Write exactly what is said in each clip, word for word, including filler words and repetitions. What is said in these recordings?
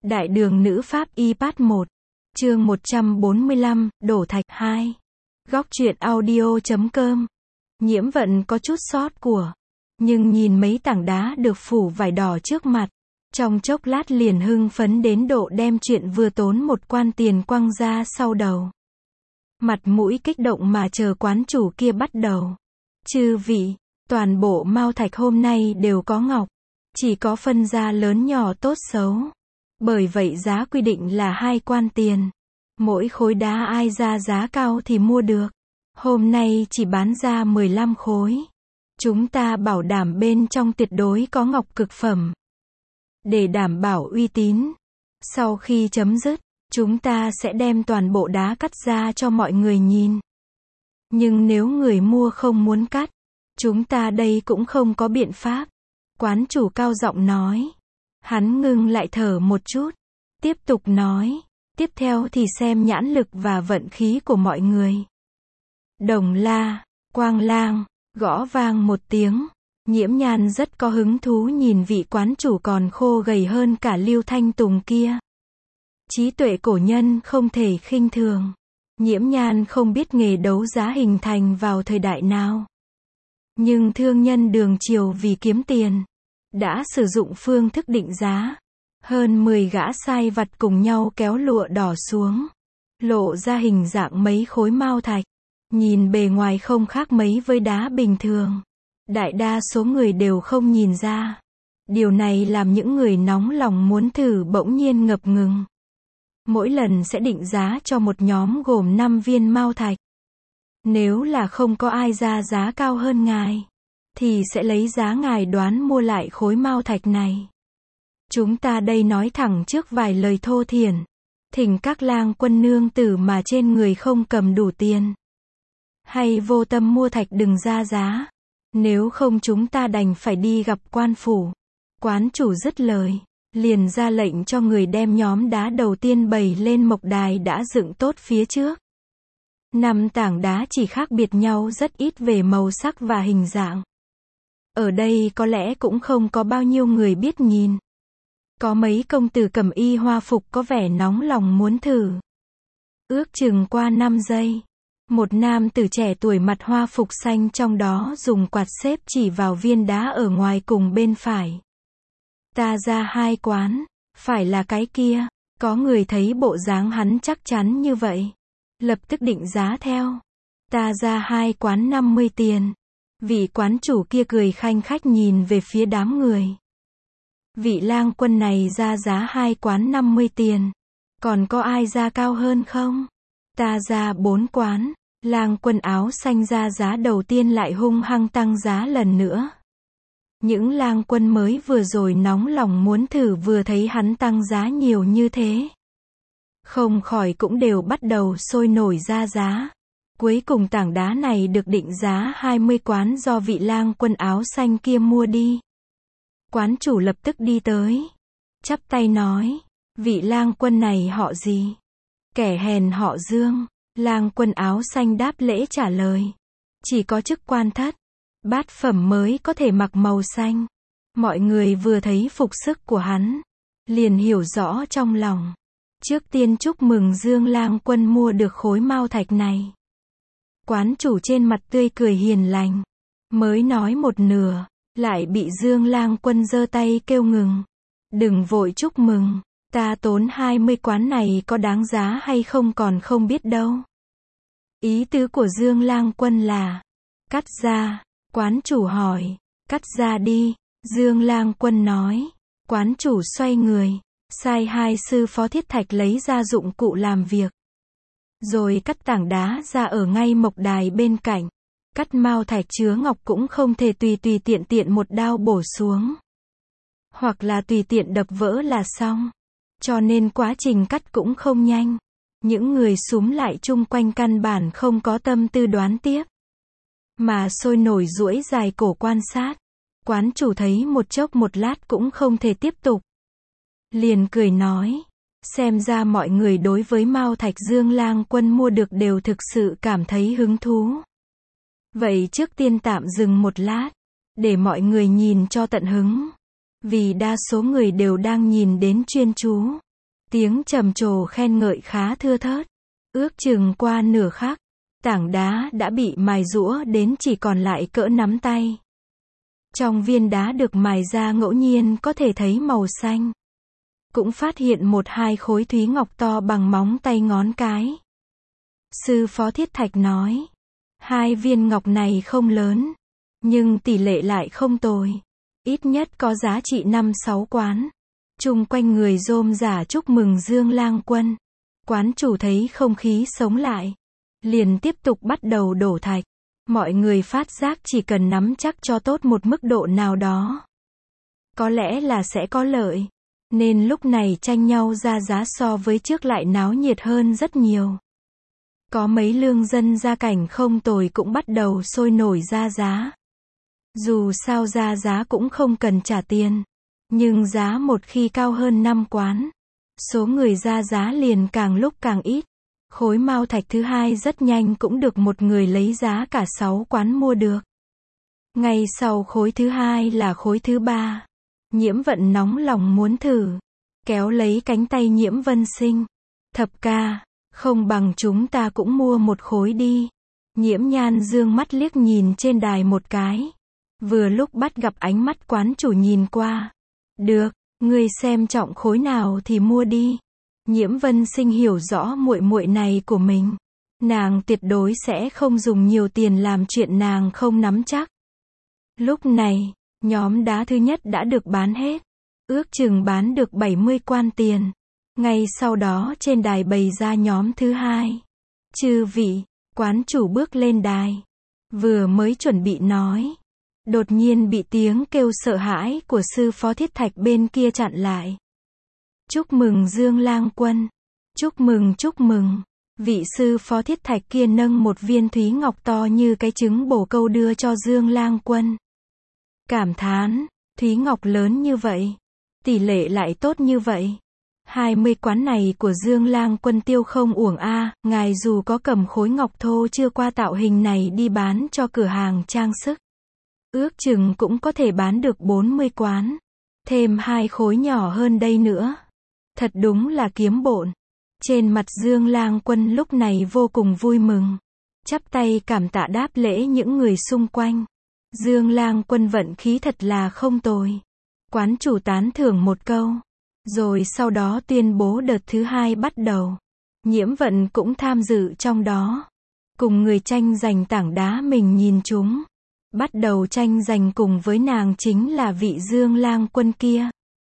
Đại đường nữ pháp y part một. Chương một trăm bốn mươi lăm, đổ thạch hai. Góc truyện audio chấm com. Nhiễm Vận có chút sót của, nhưng nhìn mấy tảng đá được phủ vải đỏ trước mặt, trong chốc lát liền hưng phấn đến độ đem chuyện vừa tốn một quan tiền quăng ra sau đầu. Mặt mũi kích động mà chờ quán chủ kia bắt đầu. Chư vị, toàn bộ mao thạch hôm nay đều có ngọc, chỉ có phân ra lớn nhỏ tốt xấu. Bởi vậy giá quy định là hai quan tiền. Mỗi khối đá ai ra giá cao thì mua được. Hôm nay chỉ bán ra mười lăm khối. Chúng ta bảo đảm bên trong tuyệt đối có ngọc cực phẩm. Để đảm bảo uy tín, sau khi chấm dứt, chúng ta sẽ đem toàn bộ đá cắt ra cho mọi người nhìn. Nhưng nếu người mua không muốn cắt, chúng ta đây cũng không có biện pháp. Quán chủ cao giọng nói. Hắn ngưng lại thở một chút, tiếp tục nói, tiếp theo thì xem nhãn lực và vận khí của mọi người. Đồng la, quang lang, gõ vang một tiếng, Nhiễm Nhan rất có hứng thú nhìn vị quán chủ còn khô gầy hơn cả Lưu Thanh Tùng kia. Trí tuệ cổ nhân không thể khinh thường. Nhiễm Nhan không biết nghề đấu giá hình thành vào thời đại nào. Nhưng thương nhân đường triều vì kiếm tiền, đã sử dụng phương thức định giá. Hơn mười gã sai vặt cùng nhau kéo lụa đỏ xuống, lộ ra hình dạng mấy khối mao thạch. Nhìn bề ngoài không khác mấy với đá bình thường. Đại đa số người đều không nhìn ra. Điều này làm những người nóng lòng muốn thử bỗng nhiên ngập ngừng. Mỗi lần sẽ định giá cho một nhóm gồm năm viên mao thạch. Nếu là không có ai ra giá cao hơn ngài, thì sẽ lấy giá ngài đoán mua lại khối mao thạch này. Chúng ta đây nói thẳng trước vài lời thô thiển. Thỉnh các lang quân nương tử mà trên người không cầm đủ tiền, hay vô tâm mua thạch đừng ra giá. Nếu không chúng ta đành phải đi gặp quan phủ. Quán chủ dứt lời, liền ra lệnh cho người đem nhóm đá đầu tiên bày lên mộc đài đã dựng tốt phía trước. Năm tảng đá chỉ khác biệt nhau rất ít về màu sắc và hình dạng. Ở đây có lẽ cũng không có bao nhiêu người biết nhìn. Có mấy công tử cầm y hoa phục có vẻ nóng lòng muốn thử. Ước chừng qua năm giây, một nam tử trẻ tuổi mặt hoa phục xanh trong đó dùng quạt xếp chỉ vào viên đá ở ngoài cùng bên phải. Ta ra hai quán, phải là cái kia. Có người thấy bộ dáng hắn chắc chắn như vậy, lập tức định giá theo. Ta ra hai quán năm mươi tiền. Vị quán chủ kia cười khanh khách nhìn về phía đám người. Vị lang quân này ra giá hai quán năm mươi tiền. Còn có ai ra cao hơn không? Ta ra bốn quán. Lang quân áo xanh ra giá đầu tiên lại hung hăng tăng giá lần nữa. Những lang quân mới vừa rồi nóng lòng muốn thử vừa thấy hắn tăng giá nhiều như thế, không khỏi cũng đều bắt đầu sôi nổi ra giá. Cuối cùng tảng đá này được định giá hai mươi quán do vị lang quân áo xanh kia mua đi. Quán chủ lập tức đi tới, chắp tay nói, vị lang quân này họ gì? Kẻ hèn họ Dương. Lang quân áo xanh đáp lễ trả lời, chỉ có chức quan thất, bát phẩm mới có thể mặc màu xanh. Mọi người vừa thấy phục sức của hắn, liền hiểu rõ trong lòng. Trước tiên chúc mừng Dương lang quân mua được khối mao thạch này. Quán chủ trên mặt tươi cười hiền lành, mới nói một nửa, lại bị Dương lang quân giơ tay kêu ngừng. Đừng vội chúc mừng, ta tốn hai mươi quán này có đáng giá hay không còn không biết đâu. Ý tứ của Dương lang quân là, cắt ra. Quán chủ hỏi, cắt ra đi. Dương lang quân nói. Quán chủ xoay người, sai hai sư phó thiết thạch lấy ra dụng cụ làm việc. Rồi cắt tảng đá ra ở ngay mộc đài bên cạnh. Cắt mao thạch chứa ngọc cũng không thể tùy tùy tiện tiện một đao bổ xuống. Hoặc là tùy tiện đập vỡ là xong. Cho nên quá trình cắt cũng không nhanh. Những người xúm lại chung quanh căn bản không có tâm tư đoán tiếp, mà sôi nổi duỗi dài cổ quan sát. Quán chủ thấy một chốc một lát cũng không thể tiếp tục, liền cười nói, xem ra mọi người đối với mao thạch Dương lang quân mua được đều thực sự cảm thấy hứng thú. Vậy trước tiên tạm dừng một lát, để mọi người nhìn cho tận hứng. Vì đa số người đều đang nhìn đến chuyên chú. Tiếng trầm trồ khen ngợi khá thưa thớt. Ước chừng qua nửa khắc, tảng đá đã bị mài giũa đến chỉ còn lại cỡ nắm tay. Trong viên đá được mài ra ngẫu nhiên có thể thấy màu xanh. Cũng phát hiện một hai khối thúy ngọc to bằng móng tay ngón cái. Sư Phó Thiết Thạch nói, hai viên ngọc này không lớn, nhưng tỷ lệ lại không tồi. Ít nhất có giá trị năm sáu quán. Chung quanh người rôm rả chúc mừng Dương Lang Quân. Quán chủ thấy không khí sống lại, liền tiếp tục bắt đầu đổ thạch. Mọi người phát giác chỉ cần nắm chắc cho tốt một mức độ nào đó, có lẽ là sẽ có lợi. Nên lúc này tranh nhau ra giá so với trước lại náo nhiệt hơn rất nhiều. Có mấy lương dân gia cảnh không tồi cũng bắt đầu sôi nổi ra giá. Dù sao ra giá cũng không cần trả tiền. Nhưng giá một khi cao hơn năm quán, số người ra giá liền càng lúc càng ít. Khối mao thạch thứ hai rất nhanh cũng được một người lấy giá cả sáu quán mua được. Ngay sau khối thứ hai là khối thứ ba. Nhiễm Vận nóng lòng muốn thử, kéo lấy cánh tay Nhiễm Vân Sinh. Thập ca, không bằng chúng ta cũng mua một khối đi. Nhiễm Nhan dương mắt liếc nhìn trên đài một cái. Vừa lúc bắt gặp ánh mắt quán chủ nhìn qua. Được, ngươi xem trọng khối nào thì mua đi. Nhiễm Vân Sinh hiểu rõ muội muội này của mình. Nàng tuyệt đối sẽ không dùng nhiều tiền làm chuyện nàng không nắm chắc. Lúc này, nhóm đá thứ nhất đã được bán hết. Ước chừng bán được bảy mươi quan tiền. Ngay sau đó trên đài bày ra nhóm thứ hai. Chư vị, quán chủ bước lên đài. Vừa mới chuẩn bị nói, đột nhiên bị tiếng kêu sợ hãi của Sư Phó Thiết Thạch bên kia chặn lại. Chúc mừng Dương Lang Quân. Chúc mừng chúc mừng. Vị Sư Phó Thiết Thạch kia nâng một viên thúy ngọc to như cái trứng bổ câu đưa cho Dương Lang Quân. Cảm thán, thúy ngọc lớn như vậy, tỷ lệ lại tốt như vậy. hai mươi quán này của Dương Lang Quân tiêu không uổng a, à, ngài dù có cầm khối ngọc thô chưa qua tạo hình này đi bán cho cửa hàng trang sức, ước chừng cũng có thể bán được bốn mươi quán. Thêm hai khối nhỏ hơn đây nữa. Thật đúng là kiếm bộn. Trên mặt Dương Lang Quân lúc này vô cùng vui mừng. Chắp tay cảm tạ đáp lễ những người xung quanh. Dương Lang Quân vận khí thật là không tồi. Quán chủ tán thưởng một câu. Rồi sau đó tuyên bố đợt thứ hai bắt đầu. Nhiễm Vận cũng tham dự trong đó. Cùng người tranh giành tảng đá mình nhìn chúng. Bắt đầu tranh giành cùng với nàng chính là vị Dương Lang Quân kia.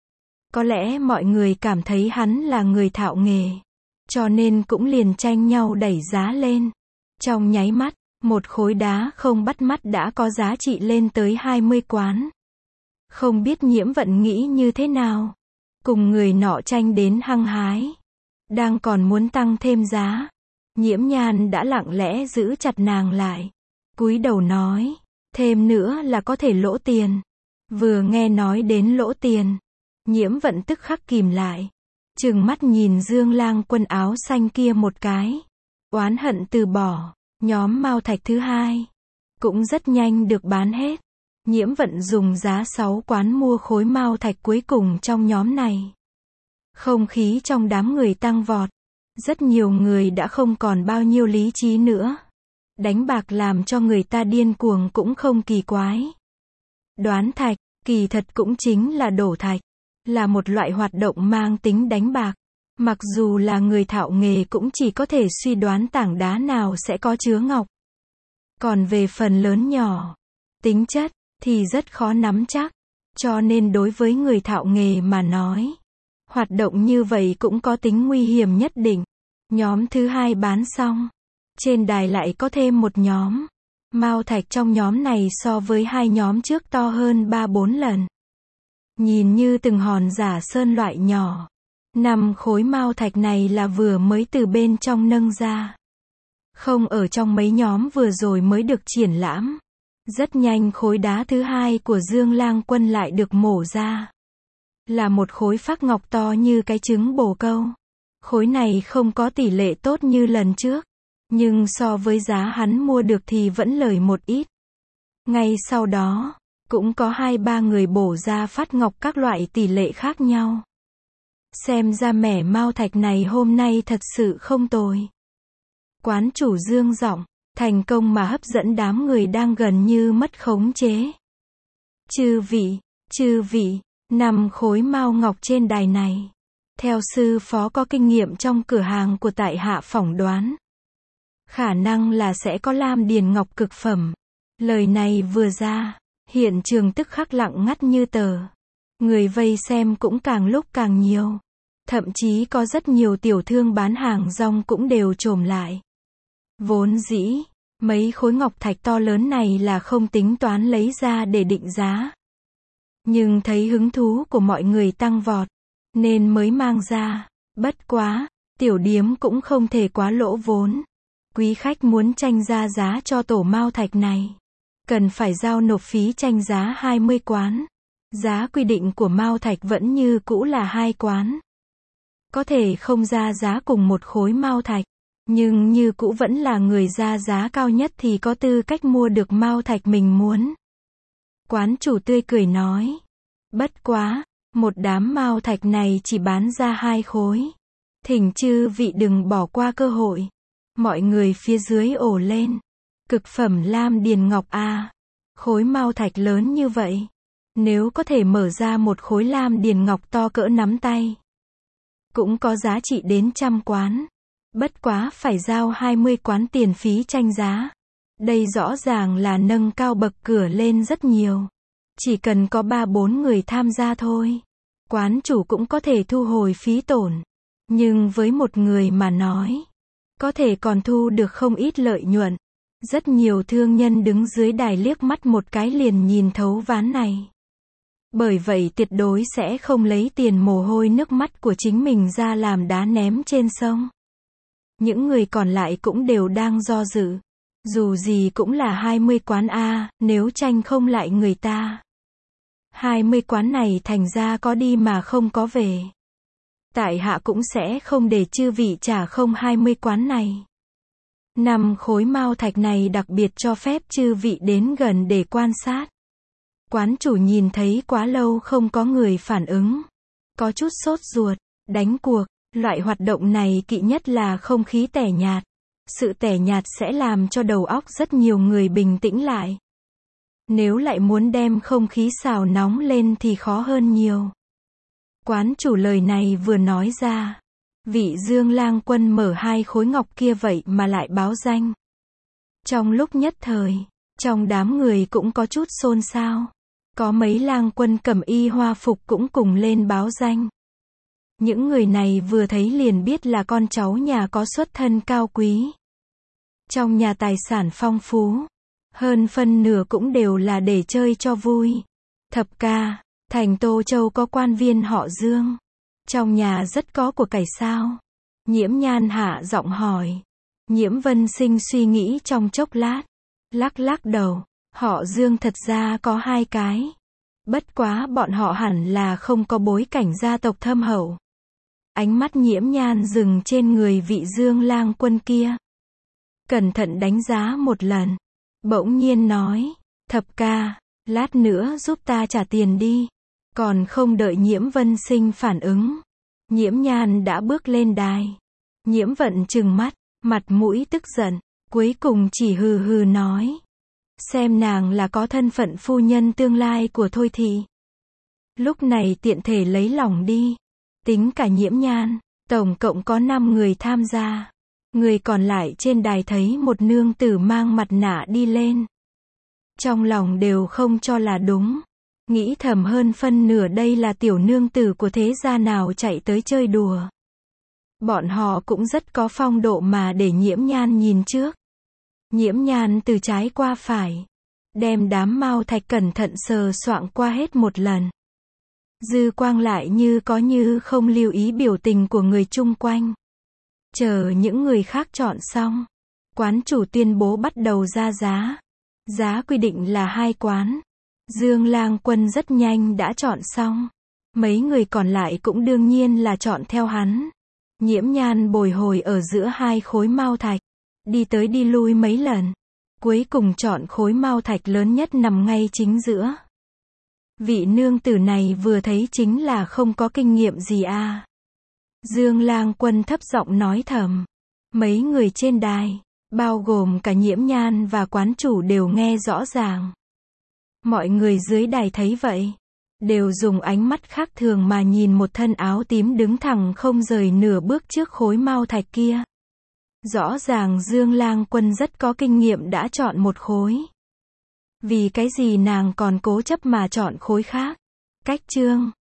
Có lẽ mọi người cảm thấy hắn là người thạo nghề, cho nên cũng liền tranh nhau đẩy giá lên. Trong nháy mắt, một khối đá không bắt mắt đã có giá trị lên tới hai mươi quán. Không biết Nhiễm Vận nghĩ như thế nào. Cùng người nọ tranh đến hăng hái. Đang còn muốn tăng thêm giá. Nhiễm Nhan đã lặng lẽ giữ chặt nàng lại. Cúi đầu nói, thêm nữa là có thể lỗ tiền. Vừa nghe nói đến lỗ tiền, Nhiễm Vận tức khắc kìm lại. Trừng mắt nhìn Dương Lang Quân áo xanh kia một cái. Oán hận từ bỏ. Nhóm mao thạch thứ hai cũng rất nhanh được bán hết. Nhiễm Vận dùng giá sáu quán mua khối mao thạch cuối cùng trong nhóm này. Không khí trong đám người tăng vọt. Rất nhiều người đã không còn bao nhiêu lý trí nữa. Đánh bạc làm cho người ta điên cuồng cũng không kỳ quái. Đoán thạch, kỳ thật cũng chính là đổ thạch. Là một loại hoạt động mang tính đánh bạc. Mặc dù là người thạo nghề cũng chỉ có thể suy đoán tảng đá nào sẽ có chứa ngọc. Còn về phần lớn nhỏ, tính chất, thì rất khó nắm chắc. Cho nên đối với người thạo nghề mà nói, hoạt động như vậy cũng có tính nguy hiểm nhất định. Nhóm thứ hai bán xong. Trên đài lại có thêm một nhóm. Mao thạch trong nhóm này so với hai nhóm trước to hơn ba bốn lần. Nhìn như từng hòn giả sơn loại nhỏ. Năm khối mao thạch này là vừa mới từ bên trong nâng ra. Không ở trong mấy nhóm vừa rồi mới được triển lãm. Rất nhanh khối đá thứ hai của Dương Lang Quân lại được mổ ra. Là một khối phác ngọc to như cái trứng bồ câu. Khối này không có tỷ lệ tốt như lần trước. Nhưng so với giá hắn mua được thì vẫn lời một ít. Ngay sau đó, cũng có hai ba người bổ ra phát ngọc các loại tỷ lệ khác nhau. Xem ra mẻ mao thạch này hôm nay thật sự không tồi. Quán chủ dương giọng, thành công mà hấp dẫn đám người đang gần như mất khống chế. Chư vị, chư vị, năm khối mao ngọc trên đài này. Theo sư phó có kinh nghiệm trong cửa hàng của tại hạ phỏng đoán. Khả năng là sẽ có lam điền ngọc cực phẩm. Lời này vừa ra, hiện trường tức khắc lặng ngắt như tờ. Người vây xem cũng càng lúc càng nhiều. Thậm chí có rất nhiều tiểu thương bán hàng rong cũng đều trồm lại. Vốn dĩ, mấy khối ngọc thạch to lớn này là không tính toán lấy ra để định giá. Nhưng thấy hứng thú của mọi người tăng vọt, nên mới mang ra. Bất quá, tiểu điếm cũng không thể quá lỗ vốn. Quý khách muốn tranh ra giá cho tổ mao thạch này, cần phải giao nộp phí tranh giá hai mươi quán. Giá quy định của mao thạch vẫn như cũ là hai quán. Có thể không ra giá cùng một khối mao thạch, nhưng như cũ vẫn là người ra giá cao nhất thì có tư cách mua được mao thạch mình muốn. Quán chủ tươi cười nói. Bất quá, một đám mao thạch này chỉ bán ra hai khối. Thỉnh chư vị đừng bỏ qua cơ hội. Mọi người phía dưới ồ lên. Cực phẩm lam điền ngọc a, khối mao thạch lớn như vậy. Nếu có thể mở ra một khối lam điền ngọc to cỡ nắm tay, cũng có giá trị đến trăm quán. Bất quá phải giao hai mươi quán tiền phí tranh giá. Đây rõ ràng là nâng cao bậc cửa lên rất nhiều. Chỉ cần có ba bốn người tham gia thôi, quán chủ cũng có thể thu hồi phí tổn. Nhưng với một người mà nói, có thể còn thu được không ít lợi nhuận. Rất nhiều thương nhân đứng dưới đài liếc mắt một cái liền nhìn thấu ván này. Bởi vậy tuyệt đối sẽ không lấy tiền mồ hôi nước mắt của chính mình ra làm đá ném trên sông. Những người còn lại cũng đều đang do dự. Dù gì cũng là hai mươi quán A, nếu tranh không lại người ta. hai mươi quán này thành ra có đi mà không có về. Tại hạ cũng sẽ không để chư vị trả không hai mươi quán này. Năm khối mao thạch này đặc biệt cho phép chư vị đến gần để quan sát. Quán chủ nhìn thấy quá lâu không có người phản ứng. Có chút sốt ruột, đánh cuộc, loại hoạt động này kỵ nhất là không khí tẻ nhạt. Sự tẻ nhạt sẽ làm cho đầu óc rất nhiều người bình tĩnh lại. Nếu lại muốn đem không khí xào nóng lên thì khó hơn nhiều. Quán chủ lời này vừa nói ra, vị Dương Lang Quân mở hai khối ngọc kia vậy mà lại báo danh. Trong lúc nhất thời, trong đám người cũng có chút xôn xao. Có mấy lang quân cầm y hoa phục cũng cùng lên báo danh. Những người này vừa thấy liền biết là con cháu nhà có xuất thân cao quý. Trong nhà tài sản phong phú, hơn phân nửa cũng đều là để chơi cho vui. Thập ca, thành Tô Châu có quan viên họ Dương. Trong nhà rất có của cải sao? Nhiễm Nhan hạ giọng hỏi. Nhiễm Vân Sinh suy nghĩ trong chốc lát, lắc lắc đầu. Họ Dương thật ra có hai cái. Bất quá bọn họ hẳn là không có bối cảnh gia tộc thâm hậu. Ánh mắt Nhiễm Nhan dừng trên người vị Dương Lang Quân kia. Cẩn thận đánh giá một lần. Bỗng nhiên nói. Thập ca, lát nữa giúp ta trả tiền đi. Còn không đợi Nhiễm Vân Sinh phản ứng, Nhiễm Nhan đã bước lên đài. Nhiễm Vận trừng mắt, mặt mũi tức giận, cuối cùng chỉ hừ hừ nói. Xem nàng là có thân phận phu nhân tương lai của Thôi Thị. Lúc này tiện thể lấy lòng đi. Tính cả Nhiễm Nhan, tổng cộng có năm người tham gia. Người còn lại trên đài thấy một nương tử mang mặt nạ đi lên. Trong lòng đều không cho là đúng. Nghĩ thầm hơn phân nửa đây là tiểu nương tử của thế gia nào chạy tới chơi đùa. Bọn họ cũng rất có phong độ mà để Nhiễm Nhan nhìn trước. Nhiễm Nhan từ trái qua phải, đem đám mao thạch cẩn thận sờ soạng qua hết một lần. Dư quang lại như có như không lưu ý biểu tình của người chung quanh. Chờ những người khác chọn xong, quán chủ tuyên bố bắt đầu ra giá. Giá quy định là hai quán. Dương Lang Quân rất nhanh đã chọn xong. Mấy người còn lại cũng đương nhiên là chọn theo hắn. Nhiễm Nhan bồi hồi ở giữa hai khối mao thạch, đi tới đi lui mấy lần. Cuối cùng chọn khối mao thạch lớn nhất nằm ngay chính giữa. Vị nương tử này vừa thấy chính là không có kinh nghiệm gì à. Dương Lang Quân thấp giọng nói thầm. Mấy người trên đài, bao gồm cả Nhiễm Nhan và quán chủ đều nghe rõ ràng. Mọi người dưới đài thấy vậy, đều dùng ánh mắt khác thường mà nhìn một thân áo tím đứng thẳng không rời nửa bước trước khối mao thạch kia. Rõ ràng Dương Lang Quân rất có kinh nghiệm đã chọn một khối. Vì cái gì nàng còn cố chấp mà chọn khối khác? Cách chương